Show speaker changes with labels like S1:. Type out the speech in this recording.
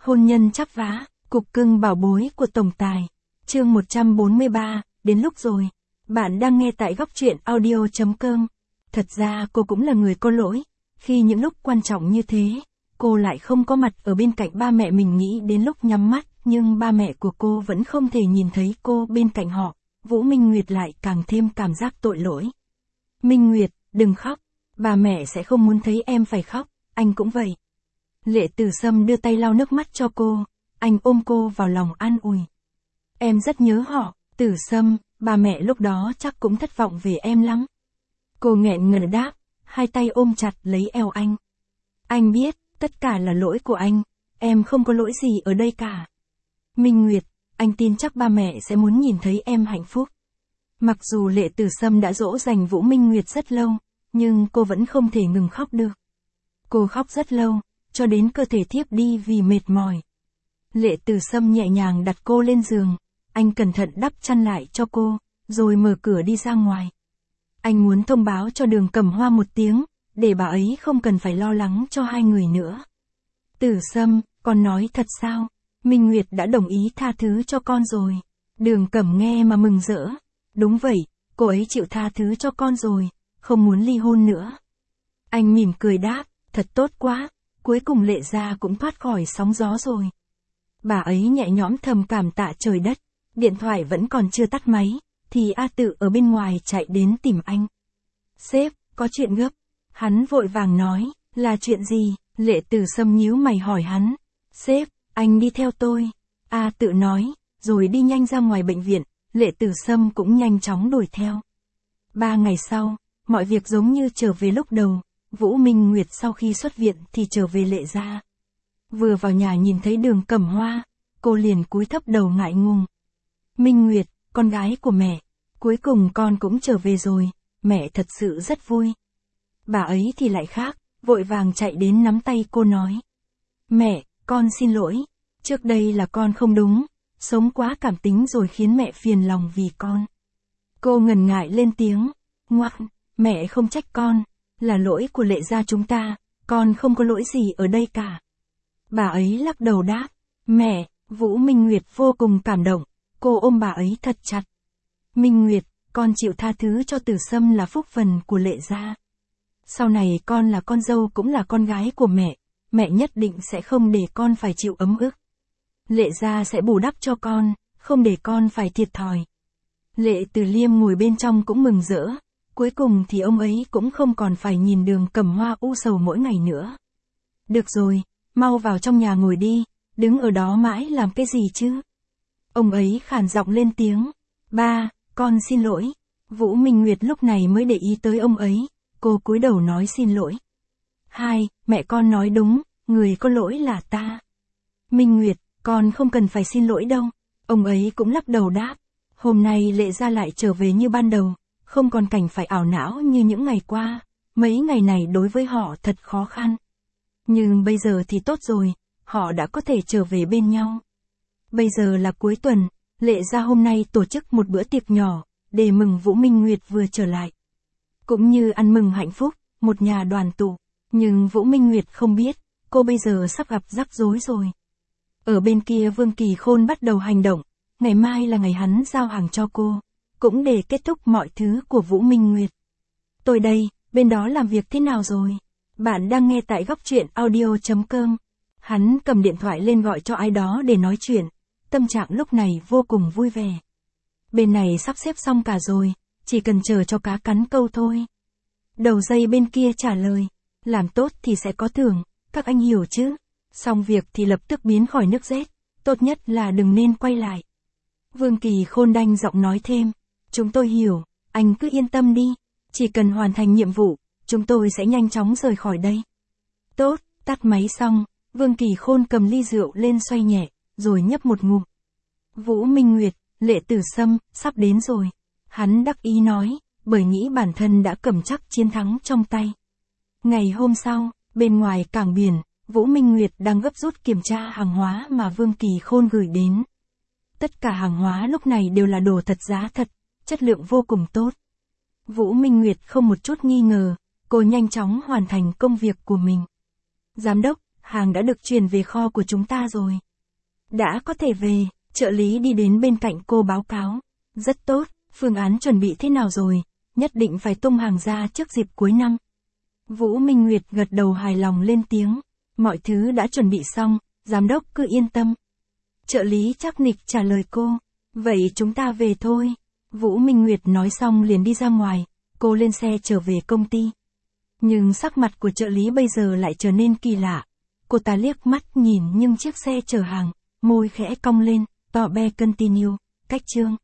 S1: Hôn nhân chắp vá, cục cưng bảo bối của tổng tài. Chương 143, đến lúc rồi. Bạn đang nghe tại góc truyện audio.com. Thật ra cô cũng là người có lỗi. Khi những lúc quan trọng như thế, cô lại không có mặt ở bên cạnh ba mẹ mình. Nghĩ đến lúc nhắm mắt, nhưng ba mẹ của cô vẫn không thể nhìn thấy cô bên cạnh họ. Vũ Minh Nguyệt lại càng thêm cảm giác tội lỗi. Minh Nguyệt, đừng khóc. Bà mẹ sẽ không muốn thấy em phải khóc, anh cũng vậy. Lệ Tử Sâm đưa tay lau nước mắt cho cô, anh ôm cô vào lòng an ủi. Em rất nhớ họ, Tử Sâm, bà mẹ lúc đó chắc cũng thất vọng về em lắm. Cô nghẹn ngào đáp, hai tay ôm chặt lấy eo anh. Anh biết, tất cả là lỗi của anh, em không có lỗi gì ở đây cả. Minh Nguyệt, anh tin chắc ba mẹ sẽ muốn nhìn thấy em hạnh phúc. Mặc dù Lệ Tử Sâm đã dỗ dành Vũ Minh Nguyệt rất lâu, nhưng cô vẫn không thể ngừng khóc được. Cô khóc rất lâu, cho đến cơ thể thiếp đi vì mệt mỏi. Lệ Tử Sâm nhẹ nhàng đặt cô lên giường, anh cẩn thận đắp chăn lại cho cô, rồi mở cửa đi ra ngoài. Anh muốn thông báo cho Đường Cẩm Hoa một tiếng, để bà ấy không cần phải lo lắng cho hai người nữa. Tử Sâm, con nói thật sao? Minh Nguyệt đã đồng ý tha thứ cho con rồi. Đường Cẩm nghe mà mừng rỡ. Đúng vậy, cô ấy chịu tha thứ cho con rồi, không muốn ly hôn nữa. Anh mỉm cười đáp, thật tốt quá, cuối cùng Lệ gia cũng thoát khỏi sóng gió rồi. Bà ấy nhẹ nhõm thầm cảm tạ trời đất, điện thoại vẫn còn chưa tắt máy, thì A Tự ở bên ngoài chạy đến tìm anh. Sếp, có chuyện gấp. Hắn vội vàng nói, là chuyện gì? Lệ Tử Sâm nhíu mày hỏi hắn. Sếp, anh đi theo tôi. A Tự nói, rồi đi nhanh ra ngoài bệnh viện, Lệ Tử Sâm cũng nhanh chóng đuổi theo. 3 ngày sau, mọi việc giống như trở về lúc đầu. Vũ Minh Nguyệt sau khi xuất viện thì trở về Lệ gia. Vừa vào nhà nhìn thấy Đường Cẩm Hoa, cô liền cúi thấp đầu ngại ngùng. Minh Nguyệt, con gái của mẹ, cuối cùng con cũng trở về rồi, mẹ thật sự rất vui. Bà ấy thì lại khác, vội vàng chạy đến nắm tay cô nói. Mẹ, con xin lỗi, trước đây là con không đúng, sống quá cảm tính rồi khiến mẹ phiền lòng vì con. Cô ngần ngại lên tiếng, ngoan, mẹ không trách con, là lỗi của Lệ gia chúng ta, con không có lỗi gì ở đây cả. Bà ấy lắc đầu đáp, mẹ, Vũ Minh Nguyệt vô cùng cảm động, cô ôm bà ấy thật chặt. Minh Nguyệt, con chịu tha thứ cho Tử Sâm là phúc phần của Lệ gia. Sau này con là con dâu cũng là con gái của mẹ nhất định sẽ không để con phải chịu ấm ức. Lệ gia sẽ bù đắp cho con, không để con phải thiệt thòi. Lệ Tử Liêm ngồi bên trong cũng mừng rỡ, cuối cùng thì ông ấy cũng không còn phải nhìn Đường Cẩm Hoa u sầu mỗi ngày nữa. Được rồi, mau vào trong nhà ngồi đi, đứng ở đó mãi làm cái gì chứ? Ông ấy khàn giọng lên tiếng, ba, con xin lỗi. Vũ Minh Nguyệt lúc này mới để ý tới ông ấy, cô cúi đầu nói xin lỗi. Hai, mẹ con nói đúng, người có lỗi là ta. Minh Nguyệt, con không cần phải xin lỗi đâu. Ông ấy cũng lắc đầu đáp, hôm nay Lệ gia lại trở về như ban đầu, không còn cảnh phải ảo não như những ngày qua, mấy ngày này đối với họ thật khó khăn. Nhưng bây giờ thì tốt rồi, họ đã có thể trở về bên nhau. Bây giờ là cuối tuần, Lệ gia hôm nay tổ chức một bữa tiệc nhỏ, để mừng Vũ Minh Nguyệt vừa trở lại. Cũng như ăn mừng hạnh phúc, một nhà đoàn tụ. Nhưng Vũ Minh Nguyệt không biết, cô bây giờ sắp gặp rắc rối rồi. Ở bên kia Vương Kỳ Khôn bắt đầu hành động, ngày mai là ngày hắn giao hàng cho cô, cũng để kết thúc mọi thứ của Vũ Minh Nguyệt. Tôi đây, bên đó làm việc thế nào rồi? Bạn đang nghe tại góc truyện audio.com. Hắn cầm điện thoại lên gọi cho ai đó để nói chuyện, tâm trạng lúc này vô cùng vui vẻ. Bên này sắp xếp xong cả rồi, chỉ cần chờ cho cá cắn câu thôi. Đầu dây bên kia trả lời, làm tốt thì sẽ có thưởng, các anh hiểu chứ? Xong việc thì lập tức biến khỏi nước rét, tốt nhất là đừng nên quay lại. Vương Kỳ Khôn đanh giọng nói thêm, chúng tôi hiểu, anh cứ yên tâm đi, chỉ cần hoàn thành nhiệm vụ, chúng tôi sẽ nhanh chóng rời khỏi đây. Tốt, tắt máy xong, Vương Kỳ Khôn cầm ly rượu lên xoay nhẹ, rồi nhấp một ngụm. Vũ Minh Nguyệt, Lệ Tử Sâm, sắp đến rồi. Hắn đắc ý nói, bởi nghĩ bản thân đã cầm chắc chiến thắng trong tay. Ngày hôm sau, bên ngoài cảng biển, Vũ Minh Nguyệt đang gấp rút kiểm tra hàng hóa mà Vương Kỳ Khôn gửi đến. Tất cả hàng hóa lúc này đều là đồ thật giá thật, chất lượng vô cùng tốt. Vũ Minh Nguyệt không một chút nghi ngờ, cô nhanh chóng hoàn thành công việc của mình. Giám đốc, Hàng đã được chuyển về kho của chúng ta rồi. Đã có thể về, trợ lý đi đến bên cạnh cô báo cáo. Rất tốt, phương án chuẩn bị thế nào rồi? Nhất định phải tung hàng ra trước dịp cuối năm. Vũ Minh Nguyệt gật đầu hài lòng lên tiếng. Mọi thứ đã chuẩn bị xong, giám đốc cứ yên tâm. Trợ lý chắc nịch trả lời cô. Vậy chúng ta về thôi. Vũ Minh Nguyệt nói xong liền đi ra ngoài, cô lên xe trở về công ty. Nhưng sắc mặt của trợ lý bây giờ lại trở nên kỳ lạ. Cô ta liếc mắt nhìn nhưng chiếc xe chở hàng, môi khẽ cong lên, tỏ be continue, cách chương.